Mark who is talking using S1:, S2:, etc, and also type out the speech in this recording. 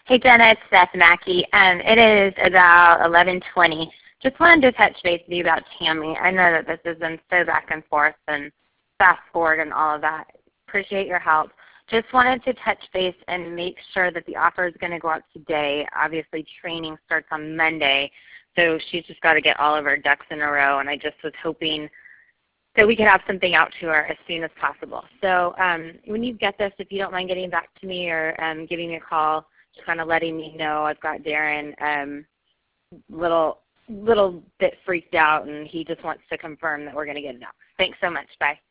S1: Hey, Jenna, it's Steph Mackey. It is about 11:20. Just wanted to touch base with you about Tammy. I know that this has been so back and forth and fast forward and all of that. Appreciate your help. Just wanted to touch base and make sure that the offer is going to go out today. Obviously, training starts on Monday, so she's just got to get all of her ducks in a row, and I just was hoping that we could have something out to her as soon as possible. So when you get this, if you don't mind getting back to me or giving me a call, just kind of letting me know. I've got Darren little bit freaked out, and he just wants to confirm that we're going to get it out. Thanks so much. Bye.